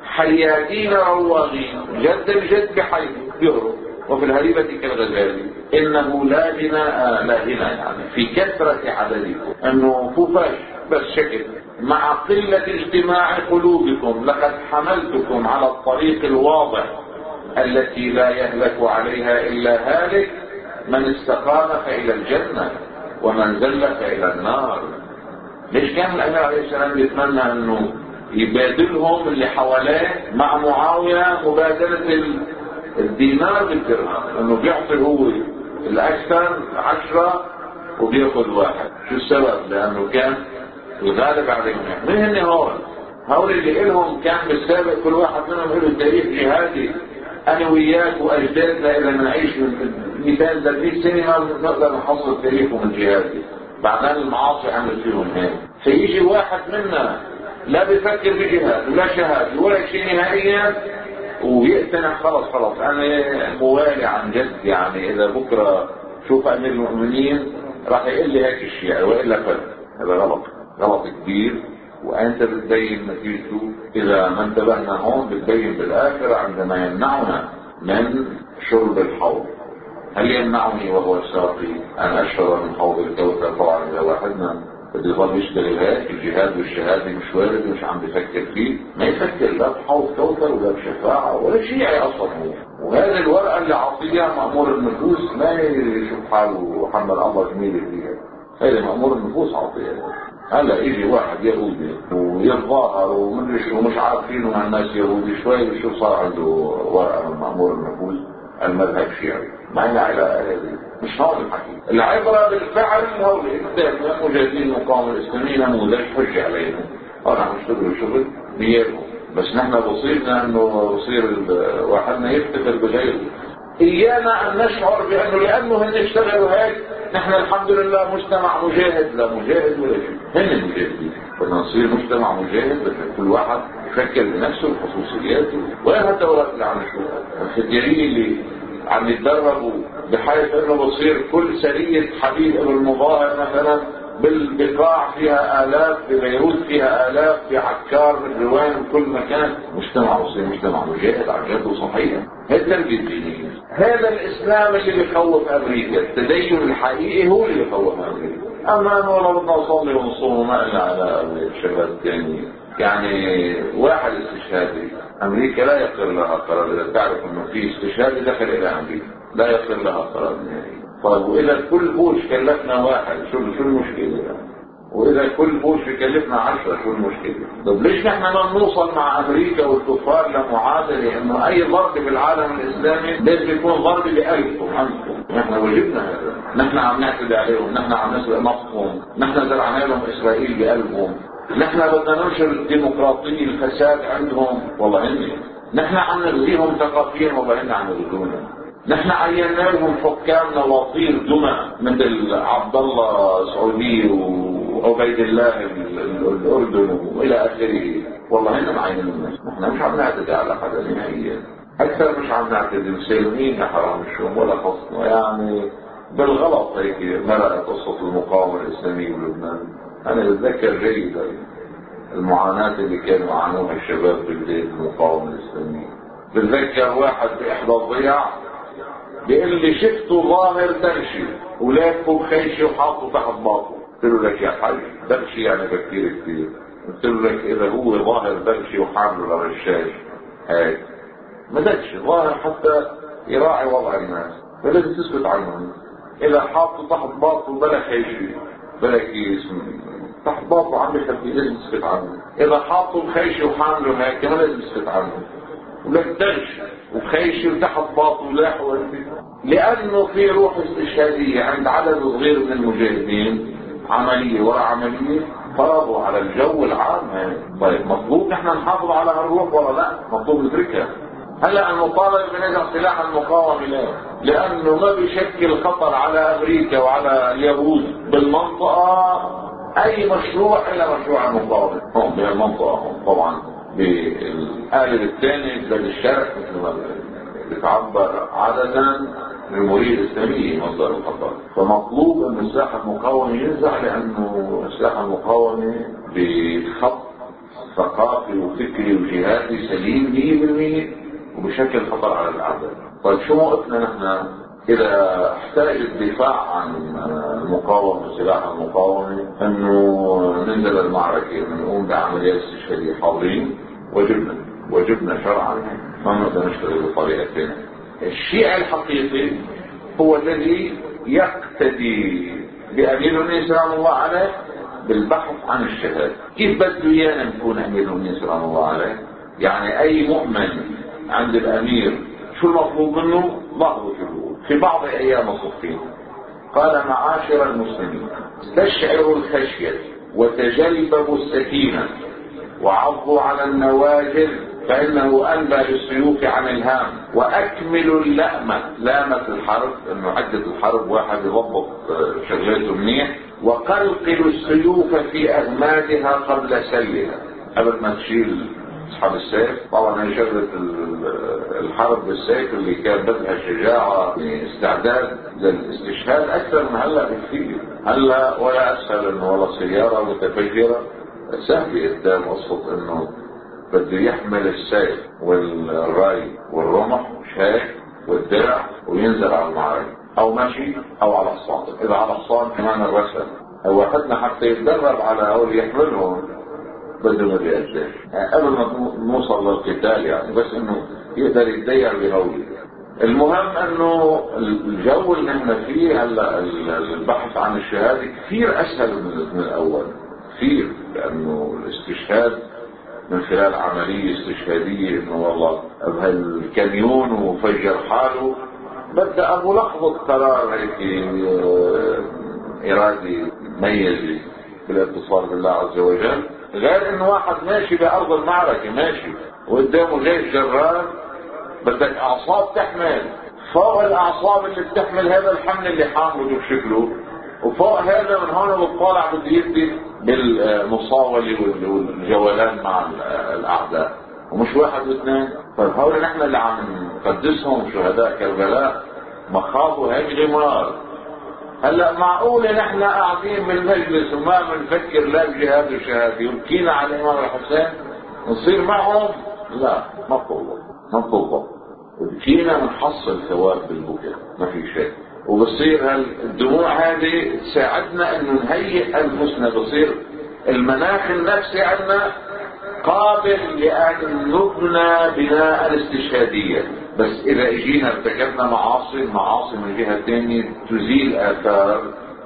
حيادين رواغين، جد الجد بحي بيهرب، وفي الهريبة كالغزال. إنه لا غناء، لا غنى يعني في كثرة عددكم، أنه فوفاش بس شكل مع قلة اجتماع قلوبكم. لقد حملتكم على الطريق الواضح التي لا يهلك عليها إلا هالك، من استقام فإلى الجنة ومن زل فإلى النار. ليش كان الأمير عليه السلام يتمنى أنه يبادلهم اللي حواليه مع معاوية مبادلة الدينار بالدرهم، انه بيعطي هو الاكثر عشرة وبياخذ واحد؟ شو السبب؟ لانه كان الغالب عليهم. من هن هون؟ هول اللي إلهم كان بالسابق كل واحد منهم له تاريخ جهادي. انا وياك واجدادنا اذا نعيش من مئتين ثلاثمئة سنه ما نقدر نحصل تاريخهم الجهادي. بعدين المعاصي عملت فيهم هيك. فيجي واحد منا لا بيفكر بجهاد ولا شهاده ولا شيء نهائيا ويقتنع خلص خلص انا موالي عن جد. يعني اذا بكره شوف امير المؤمنين راح يقول لي هيك الشيء والا فل. هذا غلط، غلط كبير. وانت بتبين نتيجته اذا ما انتبهنا هون، بتبين بالاخره عندما يمنعنا من شرب الحوض. هل يمنعني وهو ساقي ان اشرب من حوض الكوثر؟ طبعا اذا واحدنا بده يضل يشتغل هيك الجهاد والشهاده مش وارد ومش عم بفكر فيه، ما يفكر لا بحوض كوثر ولا بشفاعه ولا شيعي اصلا هو. وهذه الورقه اللي عطيها مأمور النفوس ما يشوف حاله حمل الله جميله فيها، هذا مأمور النفوس عطيها. هلا يجي واحد يهودي ويتظاهر ومدري شو مش عارفين مع الناس يهودي شوي وشو صار عنده ورقه من مأمور النفوس المذهب الشيعي. ما هي علاقه هذه، مش هون الحكي. العبره بالفعل. هؤلاء قدامنا مجاهدين المقاومه الاسلاميه نموذج حجه عليهم، انا نشتغل الشغل بيهم. بس نحن بصيرنا انه بصير واحدنا يفتخر بغيره. ايانا ان نشعر بانه لانه هن اشتغلوا هيك نحن الحمد لله مجتمع مجاهد. لا مجاهد ولا شيء، هن مجاهدين. بدنا نصير مجتمع مجاهد بس كل واحد يفكر بنفسه وخصوصياته. وين هالدورات اللي عم نشوفها الخديريه اللي عم يتدربوا بحيث انه بصير كل سرية حبيب ابن المظاهر مثلا بالبقاع فيها آلاف، ببيروت فيها آلاف، في عكار بالروان بكل مكان. مجتمع بصير مجتمع مجاهد عن جد وصحيح. هذا التربية الدينية، هذا الإسلام اللي بيخوف أمريكا. التدين الحقيقي هو اللي بيخوف أمريكا. أما أنا والله بدنا نصلي ونصوم وما إلا على الشباب الثانيين. يعني واحد استشهادي أمريكا لا يقر لها قرار. إذا تعرف إنه في استشهادي دخل إلى أمريكا لا يقر لها قرار نهائي. طيب وإذا كل بوش كلفنا واحد شو شو المشكلة يعني؟ وإذا كل بوش يكلفنا عشرة شو المشكلة؟ طب ليش نحن ما نوصل مع أمريكا والكفار لمعادلة إنه أي ضرب بالعالم الإسلامي لازم يكون ضرب بألفهم عنكم؟ نحن وجدنا هذا، نحن عم نعتدي عليهم، نحن عم نسرق نفطهم، نحن زرعنا لهم إسرائيل بقلبهم، نحن بدنا ننشر الديمقراطية الفساد عندهم والله هني، نحن عم نغزيهم ثقافيا والله هن عم يغزونا، نحن عينا لهم حكام نواطير دمى مثل عبد الله سعودي وعبيد الله الاردن والى اخره، والله هن معينين الناس. نحن مش عم نعتدي على حدا نهائيا، اكثر مش عم نعتدي مسلمين يا حرام الشوم ولا خصنا، يعني بالغلط هيك مرقت قصه المقاومه الاسلاميه بلبنان. انا بتذكر جيدا المعاناه اللي كانوا يعانوها الشباب بالبدايه المقاومه الاسلاميه. بتذكر واحد باحدى الضياع بيقول لي شفته ظاهر درشي ولافه بخيشي وحاطه تحت باطه. قلت له لك يا حاج درشي يعني بكتير كتير. قلت له لك اذا هو ظاهر درشي وحامله لرشاش هيك ما دكش ظاهر حتى يراعي وضع الناس فلازم تسكت عنهم. اذا حاطه تحت باطه بلا خيشي بلا كيس تحت باطه عم يخبي لازم تسكت عنه. اذا حاطه بخيشي وحامله هيك ما لازم تسكت عنه. ولك درش وخيشي وتحت باطه ولاح لانه في روح استشهاديه عند عدد صغير من المجاهدين، عمليه ورا عمليه فرضوا على الجو العام. طيب مطلوب نحن نحافظ على هالروح ولا لا؟ مطلوب نتركها. هلا المطالبه بنزع سلاح المقاومه لا، لانه ما بيشكل خطر على امريكا وعلى اليهود بالمنطقه اي مشروع الا مشروع المقاومه هون بهالمنطقه هون. طبعا بالقالب الثاني بلاد الشرق مثل ما بتعبر عددا للمريد الاسلامي مصدر الخطر. فمطلوب ان السلاح المقاومه ينزع، لانه السلاح المقاومه بخط ثقافي وفكري وجهادي سليم مية بالمية وبشكل خطر على الاعداء. طيب شو موقفنا نحن اذا احتاج الدفاع عن المقاومه وسلاح المقاومه انه ننزل المعركه ونقوم بعمليات استشهاديه حاضرين؟ وجبنا وجبنا شرعا ما نقدر نشتغل بطريقه ثانيه. الشيعي الحقيقي هو الذي يقتدي بامير المؤمنين سلام الله عليه بالبحث عن الشهاده. كيف بده ايانا نكون امير المؤمنين سلام الله عليه؟ يعني اي مؤمن عند الامير شو المطلوب منه؟ لاحظوا شو في بعض ايام الصفين قال: معاشر المسلمين استشعروا الخشيه وتجلبوا السكينه وعضوا على النواجذ فانه انبى للسيوف عن الهام، واكملوا اللأمة. لامة الحرب انه عدة الحرب واحد يضبط شغلاته منيح. وقلقلوا السيوف في اغمادها قبل سلها، قبل ما تشيل اصحاب السيف. طبعا هي شغلة الحرب بالسيف اللي كان بدها شجاعة استعداد للاستشهاد اكثر من هلا بكثير. هلا ولا اسهل انه والله سيارة متفجرة سهل قدام قصة انه بده يحمل السيف والراي والرمح مش هيك والدرع وينزل على المعركة، او ماشي او على حصان. اذا على حصان كمان الرسل واحدنا حتى يتدرب على هول يحملهم بده ما بيقدرش قبل ما نوصل للقتال يعني، بس انه يقدر يتدير بهولي. المهم انه الجو اللي نحن فيه هلا البحث عن الشهاده كثير اسهل من الاول كثير، لانه الاستشهاد من خلال عمليه استشهاديه انه والله بهالكميون وفجر حاله بدأ ابو لحظه قرار هيك ارادي ميزي بالاتصال بالله عز وجل، غير انه واحد ماشي بارض المعركه ماشي وقدامه جيش جرار بدك اعصاب تحمل فوق الاعصاب اللي بتحمل هذا الحمل اللي حامله بشكله، وفوق هذا من هون بتطالع بده يدي بالمصاولة والجولان مع الاعداء، ومش واحد واثنين طيب هؤلاء نحن اللي عم نقدسهم شهداء كربلاء مخاضوا هجر نار. هلا معقولة نحن قاعدين بالمجلس وما بنفكر لا بجهاد وشهادة يبكينا على الإمام الحسين نصير معهم؟ لا، ما بتوضح ما بتوضح. بكينا بنحصل ثواب بالبكاء، ما في شيء. وبصير هالدموع هذه تساعدنا انه نهيئ انفسنا، بصير المناخ النفسي عندنا قابل لان نبنى بناء استشهاديا. بس اذا اجينا ارتكبنا معاصي، المعاصي من جهة ثانية تزيل اثار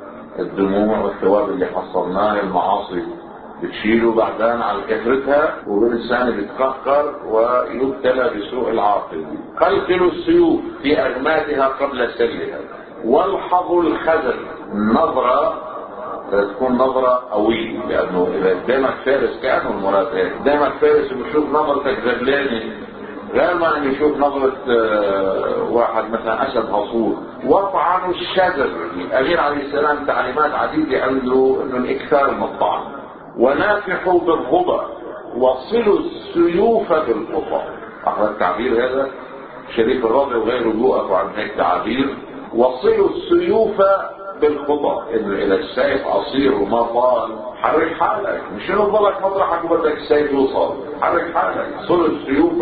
الدموع والثواب اللي حصلناه. المعاصي بتشيله بعدين على كثرتها والإنسان بيتقهقر ويبتلى بسوء العاقل. قلقلوا السيوف في أغمادها قبل سلها والحظوا الخزل. النظرة تكون نظرة قوية، لأنه إذا قدامك فارس كأنه المراد هيك، قدامك فارس بيشوف نظرتك زبلانة غير ما أن يشوف نظرة واحد مثلا أسد هصور. وطعنوا الشجر. الأمير عليه السلام تعليمات عديدة عنده أنه الإكثار من الطعن. ونافحوا بالغبى وصلوا السيوف بالقطع. أخذ التعبير هذا شريف الرضي وغيره يوقفوا عن هيك تعبير. وصلوا السيوف بالقطع، إنه إذا السيف عصير وما طال حرك حالك، مش إنه ضلك مطرحك وبدك السيف يوصل، حرك حالك. صلوا السيوف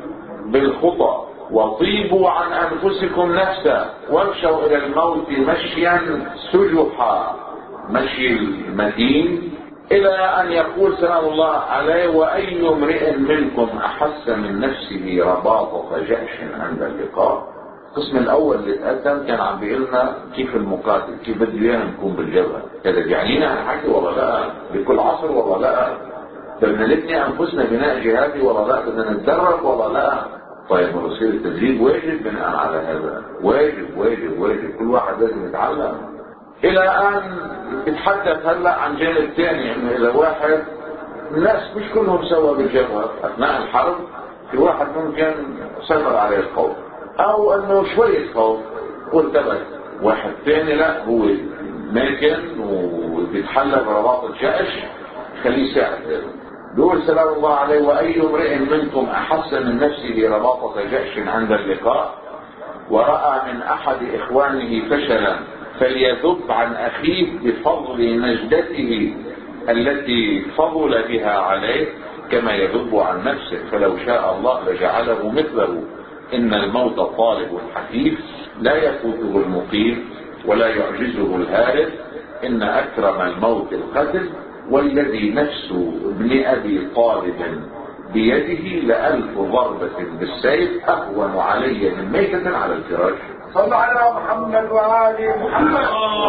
بالخطى وطيبوا عن أنفسكم نفسا وامشوا إلى الموت مشيا سجحا، مشي المتين، إلى أن يقول سلام الله عليه: وأي امرئ منكم أحس من نفسه رباطة جأش عند اللقاء. القسم الأول اللي اتقدم كان عم بيقولنا كيف المقاتل، كيف بده ايانا نكون بالجبهة. هذا بيعنينا هالحكي ولا لا؟ بكل عصر ولا لا؟ بدنا نبني أنفسنا بناء جهادي ولا لا؟ بدنا نتدرب ولا لا؟ طيب مرسيل التدريب واجب بناء على هذا، واجب واجب واجب، كل واحد لازم يتعلم. الى ان يتحدث هلا عن جانب ثاني، انه اذا واحد، الناس مش كلهم سوا بالجبهة اثناء الحرب، في واحد ممكن سيطر عليه الخوف او انه شوية خوف وارتبك، واحد ثاني لا، هو ماكن وبيتحلى برباط الجأش خليه يساعد هذا. دول سلام الله عليه: وأي امرئ منكم أحس من نفسه رباطة جأش عند اللقاء ورأى من أحد إخوانه فشلا فليذب عن أخيه بفضل نجدته التي فضل بها عليه كما يذب عن نفسه، فلو شاء الله لجعله مثله. إن الموت طالب حثيث لا يفوته المقيم ولا يعجزه الهارب. إن أكرم الموت القتل، والذي نفس ابن أبي طالب بيده لألف ضربة بالسيف أهون علي من ميتة على الفراش. صلى على محمد وآل محمد.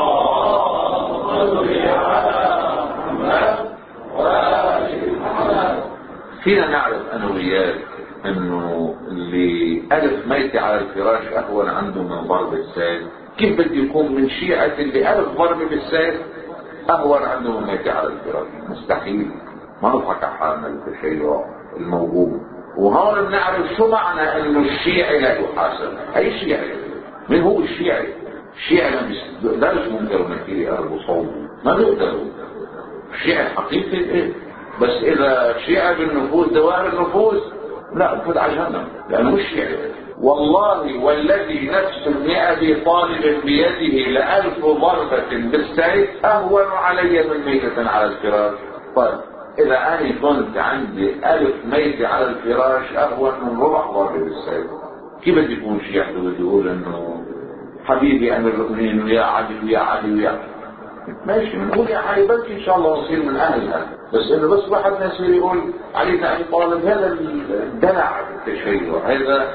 فينا نعرف أنا وياك أنه اللي ألف ميتة على الفراش أهون عنده من ضرب السيف. كيف بده يكون من شيعة اللي ألف ضربة بالسيف أهون عنده من ميتة على الفراش؟ مستحيل. ما نضحك على حالنا بالتشيع الموهوم. وهون بنعرف شو معنى انه الشيعي لا يحاسب. اي شيعي؟ من هو الشيعي؟ الشيعي ما بيقدرش منكر ونكير يقربوا صوته، ما بيقدروا. الشيعي حقيقي ايه؟ بس اذا شيعي بالنفوس دوائر النفوس لا، بفوت على جهنم لانه مش شيعي. والله والذي نفس ابن ابي طالب بيده لألف ضربة بالسيف اهون علي من ميتة على الفراش. طيب إذا أنا كنت عندي ألف ميتة على الفراش أهون من ربع ضربة بالسيف، كيف بدي يكون شيعي بده يقول إنه حبيبي أمير المؤمنين ويا علي ويا علي ويا ماشي، بنقول يا علي بلكي إن شاء الله نصير من أهلها، بس إنه بس واحد يصير يقول علي بن أبي طالب، هذا الدلع التشيع، هذا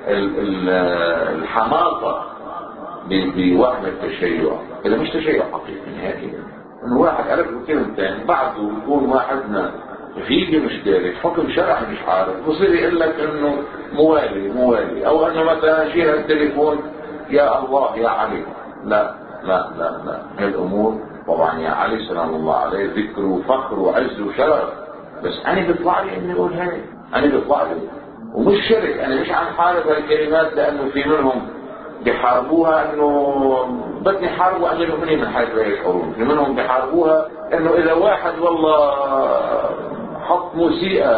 الحماقة بوهم التشيع. إذا مش تشيع حقيقي نهائيا، انه واحد عرف كلمتين بعده يكون واحدنا غيبي مش داري حكم شرعي مش عارف، بصير يقول لك انه موالي موالي، او انه مثلا شيء التليفون يا الله يا علي. لا لا لا لا، هالامور طبعا يا علي سلام الله عليه ذكر وفخر وعز وشرف، بس انا بيطلع لي اني اقول هاي، انا بيطلع لي ومش شرك. انا مش عم حارب هالكلمات لانه في منهم بيحاربوها انه بدي حاربوا امير المؤمنين من حيث لا يشعرون، في منهم بيحاربوها انه اذا واحد والله حط موسيقى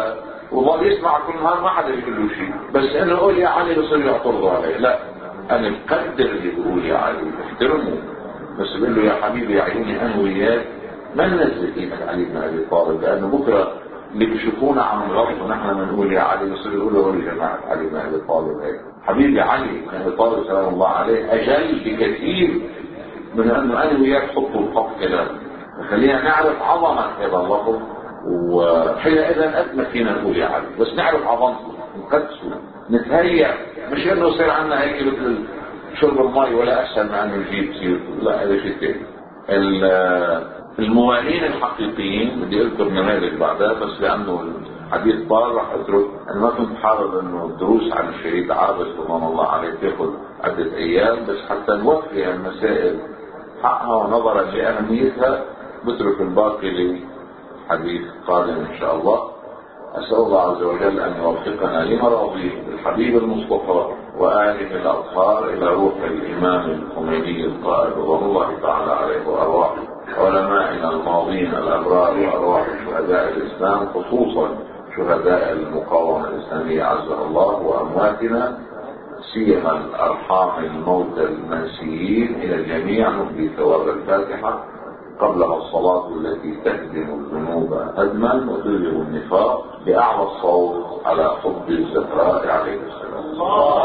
وظل يسمع كل نهار ما حدا يقول له شيء، بس انه يقول يا علي بصير يعترضوا عليه. لا، انا مقدر اللي بيقول يا علي، احترمه، بس بقول له يا حبيبي يا عيوني انا وياك ما ننزل قيمة علي بن ابي طالب، لانه بكره اللي بيشوفونا عم نغلط ونحن بنقول يا علي بصير يقولوا هو جماعة علي بن ابي طالب هيك. حبيبي علي بن ابي طالب سلام الله عليه اجل بكثير من انه انا وياك حطوا الخط كلام. خلينا نعرف عظمة هذا اللفظ، وحينئذ قد ما فينا نقول يا علي، بس نعرف عظمته، نقدسه، نتهيأ، مش انه يصير عنا هيك مثل شرب المي ولا اسهل ما انه نجيب سيرته، لا هذا شيء ثاني. الموالين الحقيقيين بدي اذكر نماذج بعدها، بس لانه الحديث طال راح اترك. انا ما كنت حابب انه الدروس عن الشهيد عابس رضوان الله عليه تاخذ عدة ايام، بس حتى نوفي المسائل حقها ونظرا لاهميتها بترك الباقي لحديث قادم ان شاء الله. اسال الله عز وجل ان يوفقنا لمراضيه الحبيب المصطفى واله الاطهار الى روح الامام الخميني القائد رضوان الله تعالى عليه وارواح علمائنا الماضين الابرار وارواح شهداء الاسلام، خصوصا شهداء المقاومه الاسلاميه عزها الله، وامواتنا سيما الارحام الموتى المنسيين. الى الجميع نهدي ثواب الفاتحه قبلها الصلاة التي تهدم الذنوب هدما وتذهب النفاق بأعلى الصوت على حب الزهراء عليه السلام.